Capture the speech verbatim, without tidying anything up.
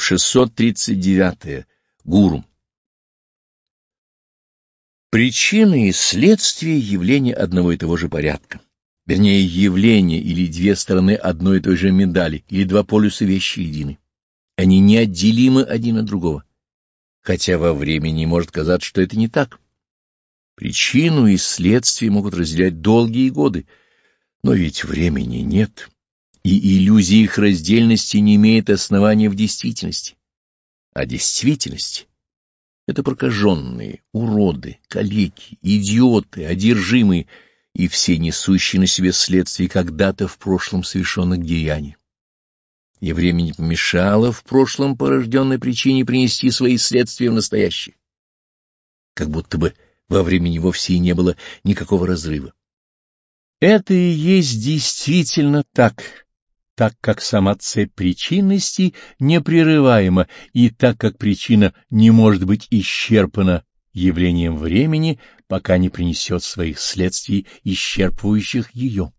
шестьсот тридцать девятое. Гуру. Причины и следствия явления одного и того же порядка. Вернее, явление или две стороны одной и той же медали, или два полюса вещи едины. Они неотделимы один от другого, хотя во времени может казаться, что это не так. Причину и следствие могут разделять долгие годы, но ведь времени нет, и иллюзия их раздельности не имеет основания в действительности. А действительность — это прокаженные, уроды, калеки, идиоты, одержимые и все несущие на себе следствие когда-то в прошлом совершенных деяний. И время не помешало в прошлом порожденной причине принести свои следствия в настоящее. Как будто бы во времени вовсе и не было никакого разрыва. Это и есть действительно так, так как сама цепь причинности непрерываема, и так как причина не может быть исчерпана явлением времени, пока не принесет своих следствий, исчерпывающих ее.